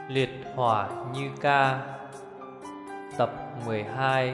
Liệt hỏa như ca. Tập 12.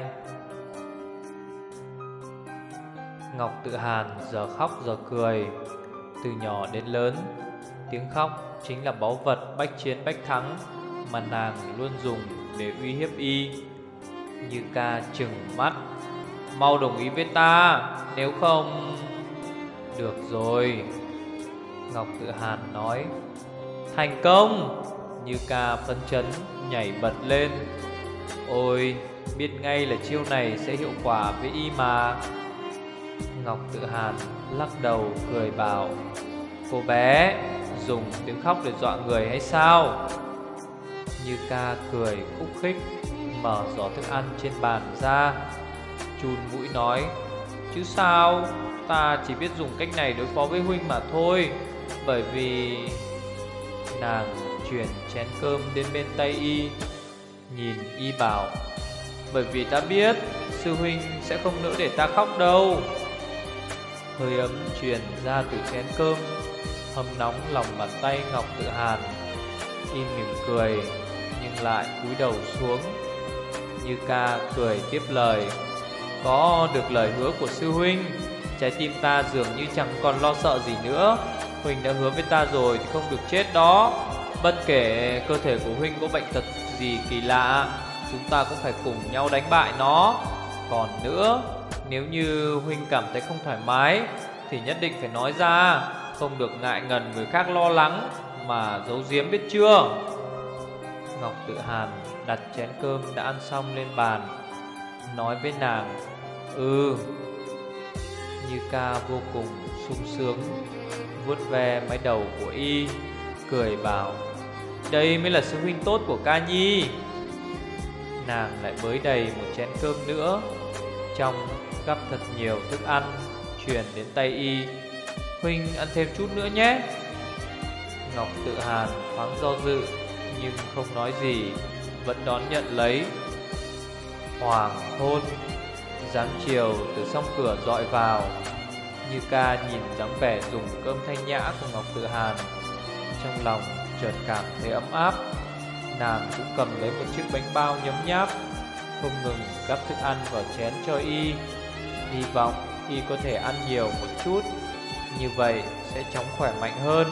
Ngọc Tự Hàn giờ khóc giờ cười. Từ nhỏ đến lớn, tiếng khóc chính là báu vật bách chiến bách thắng mà nàng luôn dùng để uy hiếp y. Như ca trừng mắt: "Mau đồng ý với ta, nếu không..." "Được rồi," Ngọc Tự Hàn nói. "Thành công!" Như ca phấn chấn nhảy bật lên. "Ôi, biết ngay là chiêu này sẽ hiệu quả với y mà." Ngọc Tự Hàn lắc đầu cười bảo: "Cô bé dùng tiếng khóc để dọa người hay sao?" Như ca cười khúc khích, mở giỏ thức ăn trên bàn ra, chun mũi nói: "Chứ sao, ta chỉ biết dùng cách này đối phó với huynh mà thôi. Bởi vì..." Nàng chuyển chén cơm đến bên tay y, nhìn y bảo: "Bởi vì ta biết sư huynh sẽ không nỡ để ta khóc đâu." Hơi ấm truyền ra từ chén cơm, hâm nóng lòng bàn tay Ngọc Tự Hàn. Y mỉm cười nhưng lại cúi đầu xuống. Như ca cười tiếp lời: "Có được lời hứa của sư huynh, trái tim ta dường như chẳng còn lo sợ gì nữa. Huynh đã hứa với ta rồi thì không được chết đó. Bất kể cơ thể của huynh có bệnh tật gì kỳ lạ, chúng ta cũng phải cùng nhau đánh bại nó. Còn nữa, nếu như huynh cảm thấy không thoải mái thì nhất định phải nói ra, không được ngại ngần người khác lo lắng mà giấu giếm, biết chưa?" Ngọc Tự Hàn đặt chén cơm đã ăn xong lên bàn, nói với nàng: "Ừ." Như ca vô cùng sung sướng, vuốt ve mái đầu của y, cười bảo: "Đây mới là sư huynh tốt của ca nhi." Nàng lại bới đầy một chén cơm nữa, trong gắp thật nhiều thức ăn, truyền đến tay y: "Huynh ăn thêm chút nữa nhé." Ngọc Tự Hàn thoáng do dự nhưng không nói gì, vẫn đón nhận lấy. Hoàng hôn, dáng chiều từ song cửa dọi vào. Như ca nhìn dáng vẻ dùng cơm thanh nhã của Ngọc Tự Hàn, trong lòng chợt cảm thấy ấm áp. Nàng cũng cầm lấy một chiếc bánh bao nhấm nháp, không ngừng gắp thức ăn vào chén cho y, hy vọng y có thể ăn nhiều một chút, như vậy sẽ chóng khỏe mạnh hơn.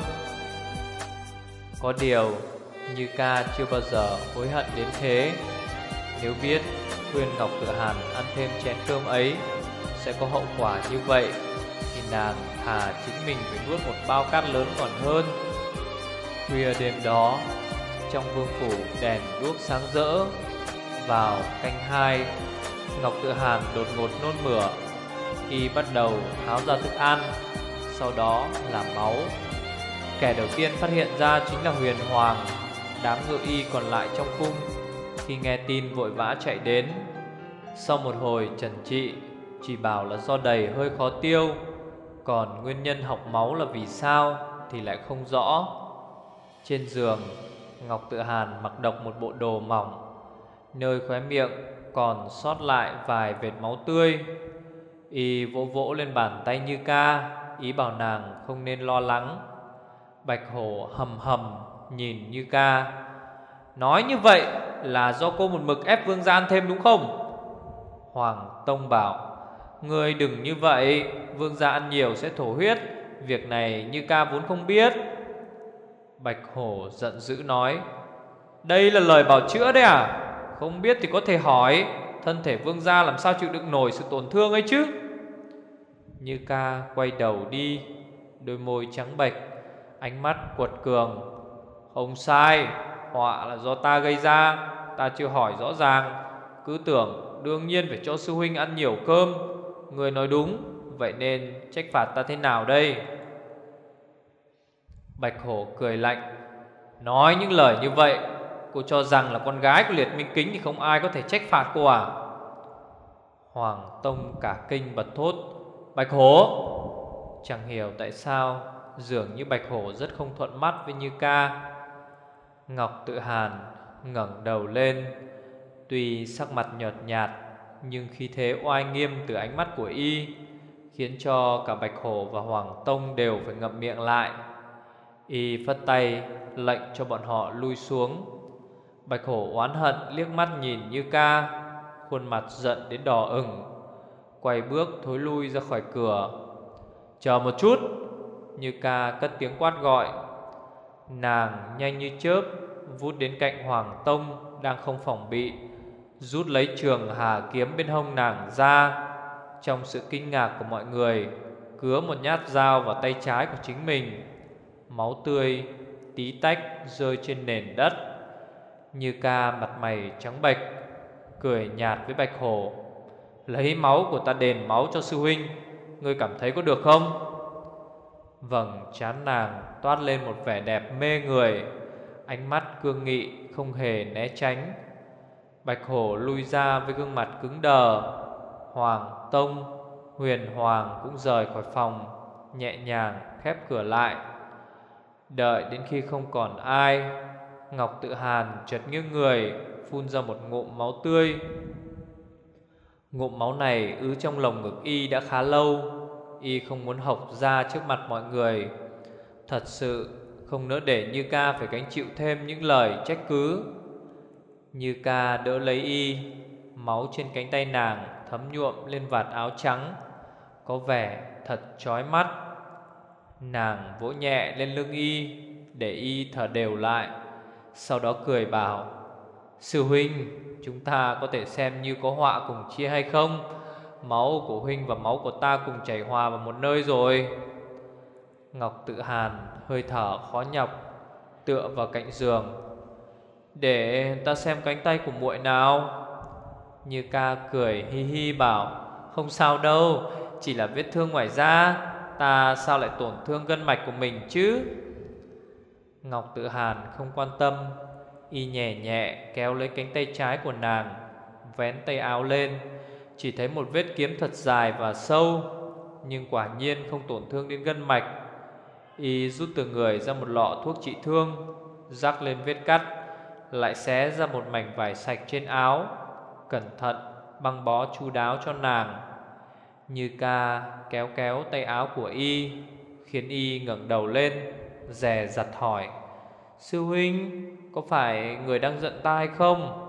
Có điều Như ca chưa bao giờ hối hận đến thế. Nếu biết khuyên Ngọc Tự Hàn ăn thêm chén cơm ấy sẽ có hậu quả như vậy thì nàng thà chính mình phải nuốt một bao cát lớn còn hơn. Khuya đêm đó, trong vương phủ đèn đuốc sáng rỡ. Vào canh 2, Ngọc Tự Hàn đột ngột nôn mửa. Y bắt đầu tháo ra thức ăn, sau đó là máu. Kẻ đầu tiên phát hiện ra chính là Huyền Hoàng, đám ngự y còn lại trong cung. Khi nghe tin vội vã chạy đến. Sau một hồi trần trị, chỉ bảo là do đầy hơi khó tiêu, còn nguyên nhân học máu là vì sao thì lại không rõ. Trên giường, Ngọc Tự Hàn mặc độc một bộ đồ mỏng, nơi khóe miệng còn sót lại vài vệt máu tươi. Y vỗ vỗ lên bàn tay Như ca, ý bảo nàng không nên lo lắng. Bạch Hổ hầm hầm nhìn Như ca: "Nói như vậy là do cô một mực ép Vương gia ăn thêm đúng không?" Hoàng Tông bảo: "Ngươi đừng như vậy, Vương gia ăn nhiều sẽ thổ huyết, việc này Như ca vốn không biết." Bạch Hổ giận dữ nói: "Đây là lời bào chữa đấy à? Không biết thì có thể hỏi, thân thể Vương gia làm sao chịu đựng nổi sự tổn thương ấy chứ?" Như ca quay đầu đi, đôi môi trắng bệch, ánh mắt quật cường: "Không sai, họa là do ta gây ra. Ta chưa hỏi rõ ràng, cứ tưởng đương nhiên phải cho sư huynh ăn nhiều cơm. Người nói đúng, vậy nên trách phạt ta thế nào đây?" Bạch Hổ cười lạnh: "Nói những lời như vậy, cô cho rằng là con gái của Liệt Minh Kính thì không ai có thể trách phạt cô à?" Hoàng Tông cả kinh bật thốt: "Bạch Hổ!" Chẳng hiểu tại sao dường như Bạch Hổ rất không thuận mắt với Như ca. Ngọc Tự Hàn ngẩng đầu lên, tuy sắc mặt nhợt nhạt nhưng khí thế oai nghiêm từ ánh mắt của y khiến cho cả Bạch Hổ và Hoàng Tông đều phải ngậm miệng lại. Y phất tay lệnh cho bọn họ lui xuống. Bạch Hổ oán hận liếc mắt nhìn Như Ca, khuôn mặt giận đến đỏ ửng, quay bước thối lui ra khỏi cửa. Chờ một chút. Như Ca cất tiếng quát gọi. Nàng nhanh như chớp vút đến cạnh Hoàng Tông đang không phòng bị, rút lấy trường hà kiếm bên hông nàng ra. Trong sự kinh ngạc của mọi người, cứa một nhát dao vào tay trái của chính mình. Máu tươi tí tách rơi trên nền đất. Như Ca mặt mày trắng bệch, cười nhạt với Bạch Hổ. Lấy máu của ta đền máu cho sư huynh, ngươi cảm thấy có được không? Vầng trán nàng toát lên một vẻ đẹp mê người, ánh mắt cương nghị không hề né tránh. Bạch Hổ lui ra với gương mặt cứng đờ. Hoàng Tông, Huyền Hoàng cũng rời khỏi phòng, nhẹ nhàng khép cửa lại. Đợi đến khi không còn ai, Ngọc Tự Hàn chợt nghiêng người, phun ra một ngụm máu tươi. Ngụm máu này ứ trong lồng ngực y đã khá lâu. Y không muốn hộc ra trước mặt mọi người. Thật sự không nỡ để Như Ca phải gánh chịu thêm những lời trách cứ. Như Ca đỡ lấy y, máu trên cánh tay nàng thấm nhuộm lên vạt áo trắng, có vẻ thật chói mắt. Nàng vỗ nhẹ lên lưng y để y thở đều lại, sau đó cười bảo: Sư huynh, chúng ta có thể xem như có họa cùng chia hay không? Máu của huynh và máu của ta cùng chảy hòa vào một nơi rồi. Ngọc Tự Hàn hơi thở khó nhọc, tựa vào cạnh giường. Để ta xem cánh tay của muội nào. Như Ca cười hi hi bảo: Không sao đâu, chỉ là vết thương ngoài da, ta sao lại tổn thương gân mạch của mình chứ? Ngọc Tự Hàn không quan tâm. Y nhẹ nhẹ kéo lấy cánh tay trái của nàng, vén tay áo lên. Chỉ thấy một vết kiếm thật dài và sâu, nhưng quả nhiên không tổn thương đến gân mạch. Y rút từ người ra một lọ thuốc trị thương, rắc lên vết cắt, lại xé ra một mảnh vải sạch trên áo, cẩn thận băng bó chu đáo cho nàng. Như Ca kéo kéo tay áo của y, khiến y ngẩng đầu lên, dè dặt hỏi: Sư huynh, có phải người đang giận ta hay không?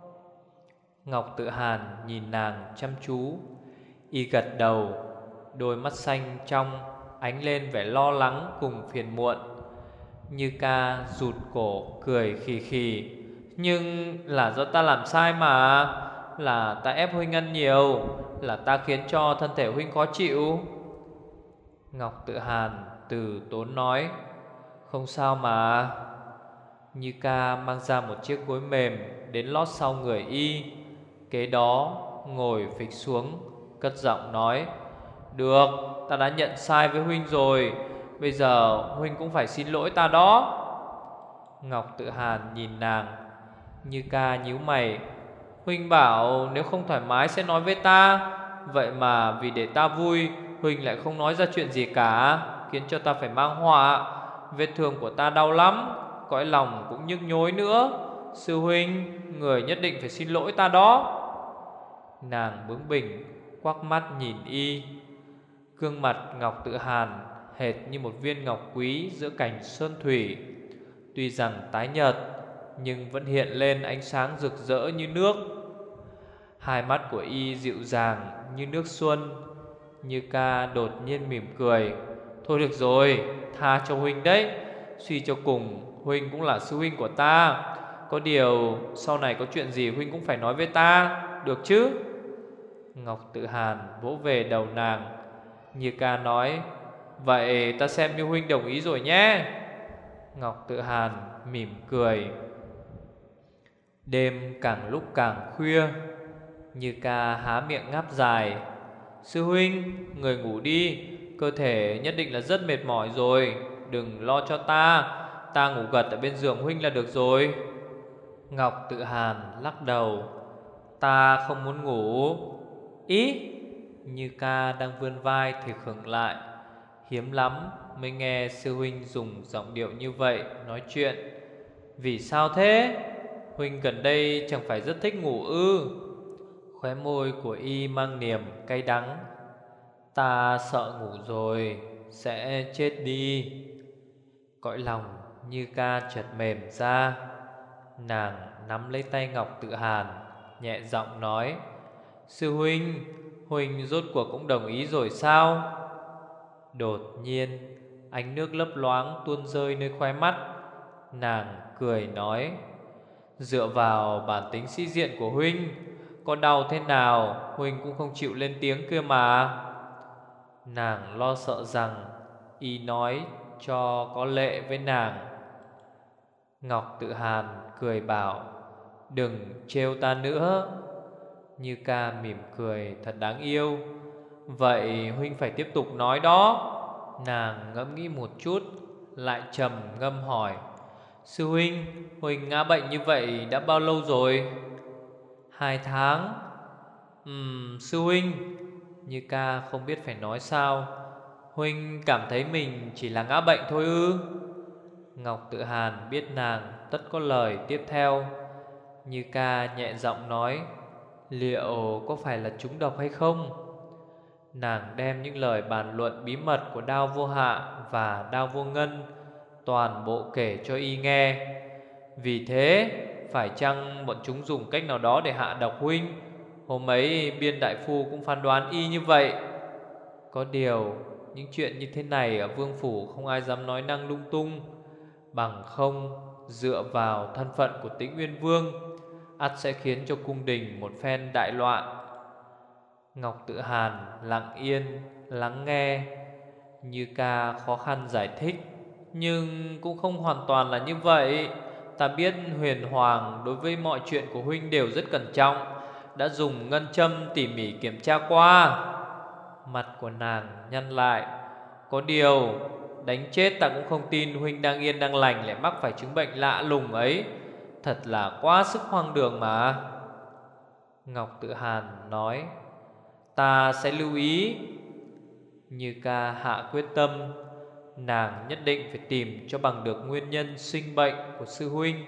Ngọc Tự Hàn nhìn nàng chăm chú. Y gật đầu, đôi mắt xanh trong ánh lên vẻ lo lắng cùng phiền muộn. Như Ca rụt cổ cười khì khì: Nhưng là do ta làm sai mà. Là ta ép huynh ăn nhiều, là ta khiến cho thân thể huynh khó chịu. Ngọc Tự Hàn từ tốn nói: Không sao mà. Như Ca mang ra một chiếc gối mềm đến lót sau người y, kế đó ngồi phịch xuống, cất giọng nói: Được, ta đã nhận sai với huynh rồi, bây giờ huynh cũng phải xin lỗi ta đó. Ngọc Tự Hàn nhìn nàng. Như Ca nhíu mày: Huynh bảo nếu không thoải mái sẽ nói với ta, vậy mà vì để ta vui, huynh lại không nói ra chuyện gì cả, khiến cho ta phải mang họa. Vết thương của ta đau lắm, cõi lòng cũng nhức nhối nữa. Sư huynh, người nhất định phải xin lỗi ta đó. Nàng bướng bỉnh quắc mắt nhìn y. Gương mặt Ngọc Tự Hàn hệt như một viên ngọc quý giữa cảnh sơn thủy. Tuy rằng tái nhợt, nhưng vẫn hiện lên ánh sáng rực rỡ như nước. Hai mắt của y dịu dàng như nước xuân. Như Ca đột nhiên mỉm cười: Thôi được rồi, tha cho huynh đấy. Suy cho cùng, huynh cũng là sư huynh của ta. Có điều sau này có chuyện gì huynh cũng phải nói với ta, được chứ? Ngọc Tự Hàn vỗ về đầu nàng. Như Ca nói: Vậy ta xem như huynh đồng ý rồi nhé. Ngọc Tự Hàn mỉm cười. Đêm càng lúc càng khuya. Như Ca há miệng ngáp dài: Sư huynh, người ngủ đi, cơ thể nhất định là rất mệt mỏi rồi. Đừng lo cho ta, ta ngủ gật ở bên giường huynh là được rồi. Ngọc Tự Hàn lắc đầu: Ta không muốn ngủ. Ý? Như Ca đang vươn vai thì khựng lại. Hiếm lắm mới nghe sư huynh dùng giọng điệu như vậy nói chuyện. Vì sao thế? Huynh gần đây chẳng phải rất thích ngủ ư? Khóe môi của y mang niềm cay đắng. Ta sợ ngủ rồi sẽ chết đi. Cõi lòng Như Ca chợt mềm ra. Nàng nắm lấy tay Ngọc Tự Hàn, nhẹ giọng nói: Sư huynh, huynh rốt cuộc cũng đồng ý rồi sao? Đột nhiên ánh nước lấp loáng tuôn rơi nơi khóe mắt. Nàng cười nói: Dựa vào bản tính sĩ diện của huynh, có đau thế nào huynh cũng không chịu lên tiếng kia mà. Nàng lo sợ rằng y nói cho có lệ với nàng. Ngọc Tự Hàn cười bảo: Đừng trêu ta nữa. Như Ca mỉm cười thật đáng yêu: Vậy huynh phải tiếp tục nói đó. Nàng ngẫm nghĩ một chút, lại trầm ngâm hỏi: Sư huynh, huynh ngã bệnh như vậy đã bao lâu rồi? 2 tháng. Sư huynh. Như Ca không biết phải nói sao. Huynh cảm thấy mình chỉ là ngã bệnh thôi ư? Ngọc Tự Hàn biết nàng tất có lời tiếp theo. Như Ca nhẹ giọng nói: Liệu có phải là trúng độc hay không? Nàng đem những lời bàn luận bí mật của Đao Vô Hạ và Đao Vô Ngân toàn bộ kể cho y nghe. Vì thế, phải chăng bọn chúng dùng cách nào đó để hạ độc huynh? Hôm ấy Biên đại phu cũng phán đoán y như vậy. Có điều, những chuyện như thế này ở vương phủ không ai dám nói năng lung tung. Bằng không, dựa vào thân phận của Tĩnh Uyên Vương, ắt sẽ khiến cho cung đình một phen đại loạn. Ngọc Tự Hàn lặng yên lắng nghe. Như Ca khó khăn giải thích: Nhưng cũng không hoàn toàn là như vậy. Ta biết Huyền Hoàng đối với mọi chuyện của huynh đều rất cẩn trọng, đã dùng ngân châm tỉ mỉ kiểm tra qua. Mặt của nàng nhăn lại: Có điều, đánh chết ta cũng không tin huynh đang yên đang lành lại mắc phải chứng bệnh lạ lùng ấy. Thật là quá sức hoang đường mà. Ngọc Tự Hàn nói: Ta sẽ lưu ý. Như Ca hạ quyết tâm, nàng nhất định phải tìm cho bằng được nguyên nhân sinh bệnh của sư huynh.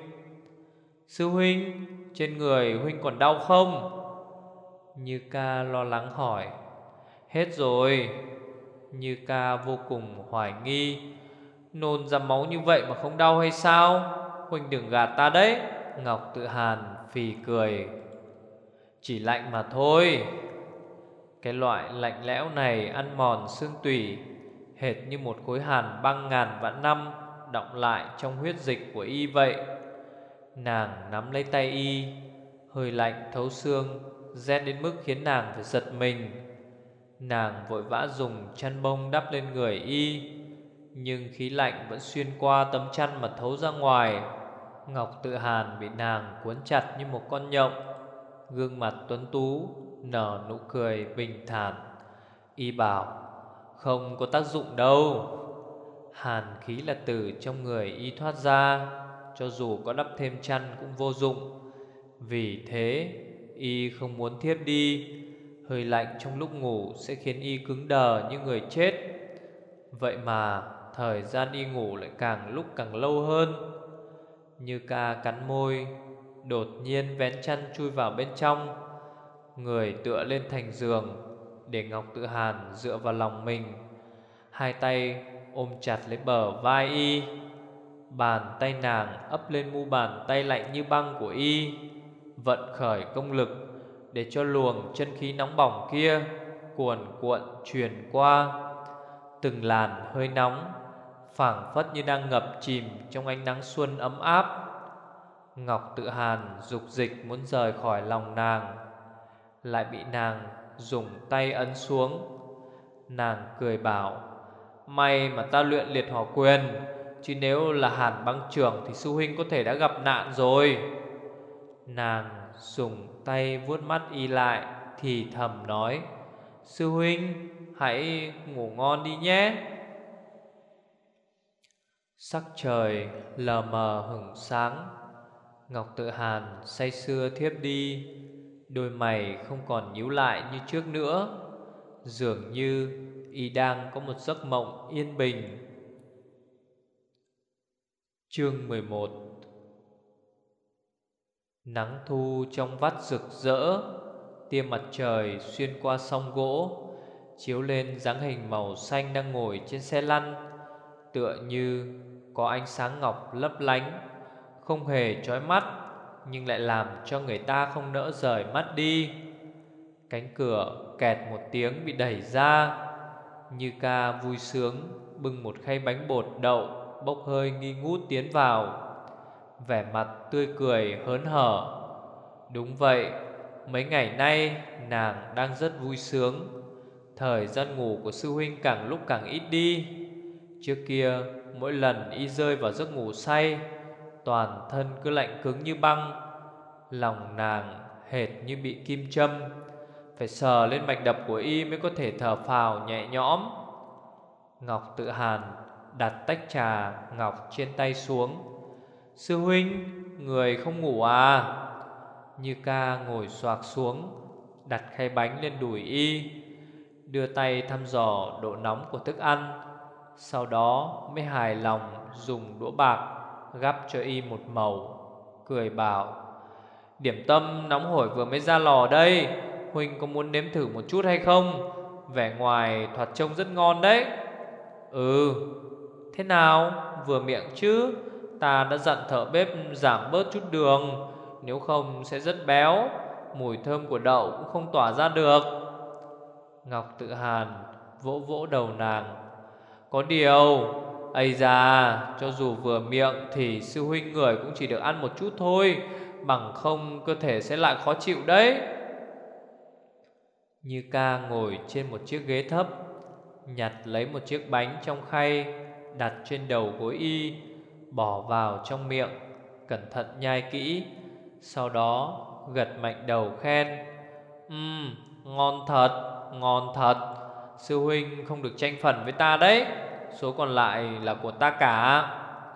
Sư huynh, trên người huynh còn đau không? Như Ca lo lắng hỏi. Hết rồi. Như Ca vô cùng hoài nghi: Nôn ra máu như vậy mà không đau hay sao? Huynh đừng gạt ta đấy. Ngọc Tự Hàn phì cười: Chỉ lạnh mà thôi. Cái loại lạnh lẽo này ăn mòn xương tủy, hệt như một khối hàn băng ngàn vạn năm đọng lại trong huyết dịch của y vậy. Nàng nắm lấy tay y, hơi lạnh thấu xương, rét đến mức khiến nàng phải giật mình. Nàng vội vã dùng chăn bông đắp lên người y, nhưng khí lạnh vẫn xuyên qua tấm chăn mà thấu ra ngoài. Ngọc Tự Hàn bị nàng cuốn chặt như một con nhộng. Gương mặt tuấn tú nở nụ cười bình thản. Y bảo: Không có tác dụng đâu. Hàn khí là từ trong người y thoát ra, cho dù có đắp thêm chăn cũng vô dụng. Vì thế y không muốn thiếp đi. Hơi lạnh trong lúc ngủ sẽ khiến y cứng đờ như người chết. Vậy mà thời gian y ngủ lại càng lúc càng lâu hơn. Như Ca cắn môi, đột nhiên vén chăn chui vào bên trong, người tựa lên thành giường, để Ngọc Tự Hàn dựa vào lòng mình. Hai tay ôm chặt lấy bờ vai y. Bàn tay nàng ấp lên mu bàn tay lạnh như băng của y, vận khởi công lực để cho luồng chân khí nóng bỏng kia cuồn cuộn truyền qua. Từng làn hơi nóng phảng phất như đang ngập chìm trong ánh nắng xuân ấm áp. Ngọc Tự Hàn dục dịch muốn rời khỏi lòng nàng, lại bị nàng dùng tay ấn xuống. Nàng cười bảo: May mà ta luyện liệt hỏa quyền, chứ nếu là Hàn băng trưởng thì sư huynh có thể đã gặp nạn rồi. Nàng dùng tay vuốt mắt y lại, thì thầm nói: Sư huynh, hãy ngủ ngon đi nhé. Sắc trời lờ mờ hửng sáng. Ngọc Tự Hàn say sưa thiếp đi. Đôi mày không còn nhíu lại như trước nữa, dường như y đang có một giấc mộng yên bình. Chương 11. Nắng thu trong vắt rực rỡ, tia mặt trời xuyên qua song gỗ, chiếu lên dáng hình màu xanh đang ngồi trên xe lăn, tựa như có ánh sáng ngọc lấp lánh, không hề chói mắt, nhưng lại làm cho người ta không nỡ rời mắt đi. Cánh cửa kẹt một tiếng bị đẩy ra. Như Ca vui sướng bưng một khay bánh bột đậu bốc hơi nghi ngút tiến vào, vẻ mặt tươi cười hớn hở. Đúng vậy, mấy ngày nay nàng đang rất vui sướng. Thời gian ngủ của sư huynh càng lúc càng ít đi. Trước kia mỗi lần y rơi vào giấc ngủ say, toàn thân cứ lạnh cứng như băng. Lòng nàng hệt như bị kim châm, phải sờ lên mạch đập của y mới có thể thở phào nhẹ nhõm. Ngọc Tự Hàn đặt tách trà ngọc trên tay xuống. Sư huynh, người không ngủ à? Như Ca ngồi xoạc xuống, đặt khay bánh lên đùi y, đưa tay thăm dò độ nóng của thức ăn. Sau đó mới hài lòng dùng đũa bạc gắp cho y một mẩu, cười bảo: điểm tâm nóng hổi vừa mới ra lò đây, huynh có muốn nếm thử một chút hay không? Vẻ ngoài thoạt trông rất ngon đấy. Ừ, thế nào, vừa miệng chứ? Ta đã dặn thợ bếp giảm bớt chút đường, nếu không sẽ rất béo, mùi thơm của đậu cũng không tỏa ra được. Ngọc Tự Hàn vỗ vỗ đầu nàng. Có điều, ây da, cho dù vừa miệng thì sư huynh người cũng chỉ được ăn một chút thôi, bằng không cơ thể sẽ lại khó chịu đấy. Như Ca ngồi trên một chiếc ghế thấp, nhặt lấy một chiếc bánh trong khay, đặt trên đầu gối y, bỏ vào trong miệng, cẩn thận nhai kỹ. Sau đó gật mạnh đầu khen: ngon thật, ngon thật. Sư huynh không được tranh phần với ta đấy, số còn lại là của ta cả.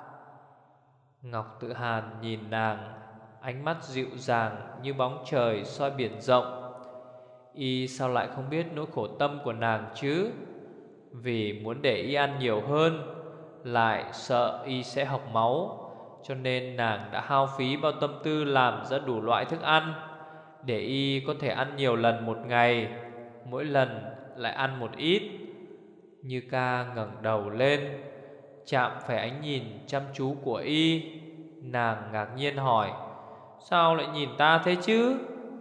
Ngọc Tự Hàn nhìn nàng, ánh mắt dịu dàng như bóng trời soi biển rộng. Y sao lại không biết nỗi khổ tâm của nàng chứ? Vì muốn để y ăn nhiều hơn, lại sợ y sẽ học máu, cho nên nàng đã hao phí bao tâm tư làm ra đủ loại thức ăn, để y có thể ăn nhiều lần một ngày, mỗi lần lại ăn một ít. Như Ca ngẩng đầu lên, chạm phải ánh nhìn chăm chú của y. Nàng ngạc nhiên hỏi: sao lại nhìn ta thế chứ?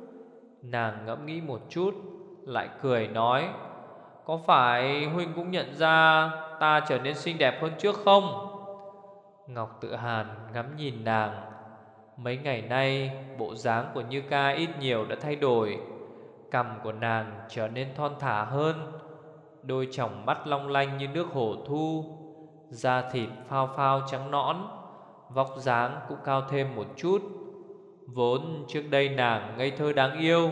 Nàng ngẫm nghĩ một chút, lại cười nói: có phải huynh cũng nhận ra ta trở nên xinh đẹp hơn trước không? Ngọc Tự Hàn ngắm nhìn nàng. Mấy ngày nay bộ dáng của Như Ca ít nhiều đã thay đổi. Cằm của nàng trở nên thon thả hơn, đôi tròng mắt long lanh như nước hồ thu, da thịt phao phao trắng nõn, vóc dáng cũng cao thêm một chút. Vốn trước đây nàng ngây thơ đáng yêu,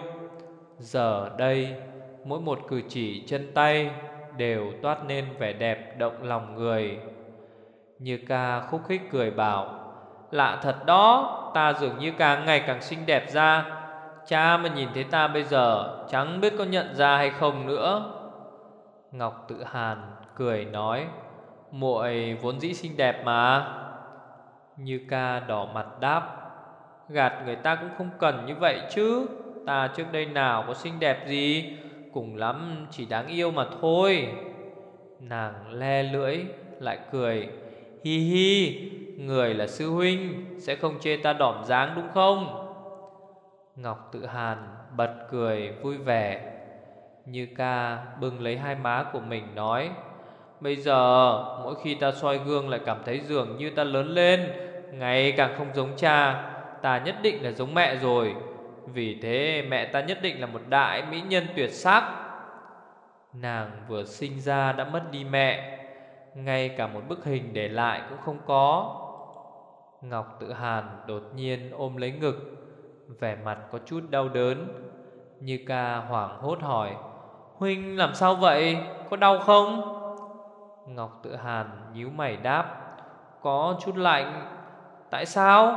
giờ đây mỗi một cử chỉ chân tay đều toát nên vẻ đẹp động lòng người. Như Ca khúc khích cười bảo: lạ thật đó, ta dường như càng ngày càng xinh đẹp ra. Cha mà nhìn thấy ta bây giờ chẳng biết có nhận ra hay không nữa. Ngọc Tự Hàn cười nói: muội vốn dĩ xinh đẹp mà. Như Ca đỏ mặt đáp: gạt người ta cũng không cần như vậy chứ. Ta trước đây nào có xinh đẹp gì, cùng lắm chỉ đáng yêu mà thôi. Nàng le lưỡi lại cười: hi hi, người là sư huynh sẽ không chê ta đỏm dáng đúng không? Ngọc Tự Hàn bật cười vui vẻ. Như Ca bưng lấy hai má của mình nói: bây giờ mỗi khi ta soi gương lại cảm thấy dường như ta lớn lên, ngày càng không giống cha. Ta nhất định là giống mẹ rồi. Vì thế mẹ ta nhất định là một đại mỹ nhân tuyệt sắc. Nàng vừa sinh ra đã mất đi mẹ, ngay cả một bức hình để lại cũng không có. Ngọc Tự Hàn đột nhiên ôm lấy ngực, vẻ mặt có chút đau đớn. Như Ca hoảng hốt hỏi: huynh làm sao vậy, có đau không? Ngọc Tự Hàn nhíu mày đáp: có chút lạnh. Tại sao?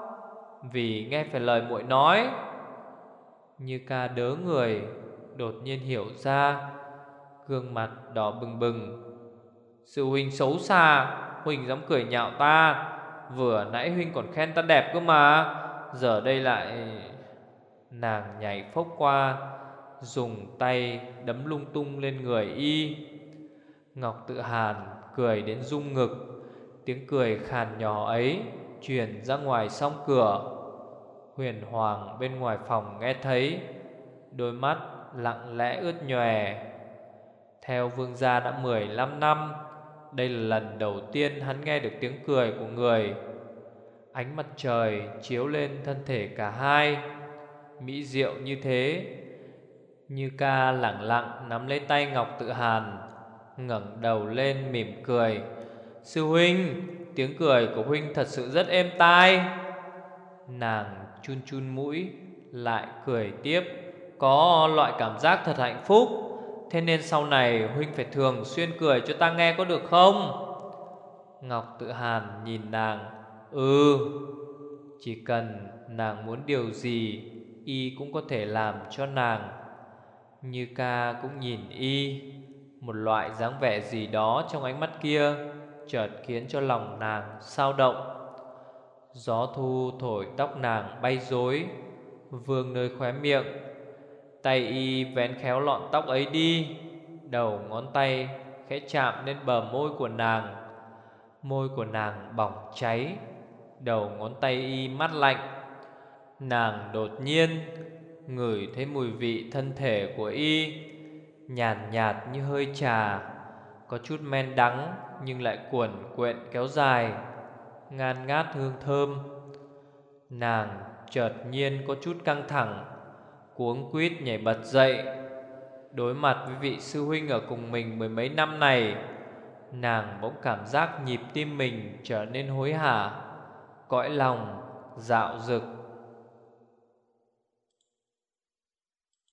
Vì nghe phải lời muội nói. Như Ca đớ người, đột nhiên hiểu ra, gương mặt đỏ bừng bừng. Sư huynh xấu xa, huynh dám cười nhạo ta. Vừa nãy huynh còn khen ta đẹp cơ mà, giờ đây lại... Nàng nhảy phốc qua, dùng tay đấm lung tung lên người y. Ngọc Tự Hàn cười đến rung ngực. Tiếng cười khàn nhỏ ấy truyền ra ngoài song cửa. Huyền Hoàng bên ngoài phòng nghe thấy, đôi mắt lặng lẽ ướt nhòe. Theo vương gia đã 15 năm, đây là lần đầu tiên hắn nghe được tiếng cười của người. Ánh mặt trời chiếu lên thân thể cả hai, mỹ diệu như thế. Như Ca lẳng lặng nắm lấy tay Ngọc Tự Hàn, ngẩng đầu lên mỉm cười. Sư huynh, tiếng cười của huynh thật sự rất êm tai. Nàng chun chun mũi, lại cười tiếp. Có loại cảm giác thật hạnh phúc. Thế nên sau này huynh phải thường xuyên cười cho ta nghe có được không? Ngọc Tự Hàn nhìn nàng. Chỉ cần nàng muốn điều gì, y cũng có thể làm cho nàng. Như Ca cũng nhìn y, một loại dáng vẻ gì đó trong ánh mắt kia chợt khiến cho lòng nàng xao động. Gió thu thổi tóc nàng bay rối, vương nơi khóe miệng. Tay y vén khéo lọn tóc ấy đi, đầu ngón tay khẽ chạm lên bờ môi của nàng. Môi của nàng bỏng cháy, đầu ngón tay y mát lạnh. Nàng đột nhiên ngửi thấy mùi vị thân thể của y, nhàn nhạt như hơi trà, có chút men đắng nhưng lại cuồn cuộn kéo dài, ngan ngát hương thơm. Nàng chợt nhiên có chút căng thẳng, cuống quýt nhảy bật dậy. Đối mặt với vị sư huynh ở cùng mình 10 mấy năm này, nàng bỗng cảm giác nhịp tim mình trở nên hối hả, cõi lòng dạo dực.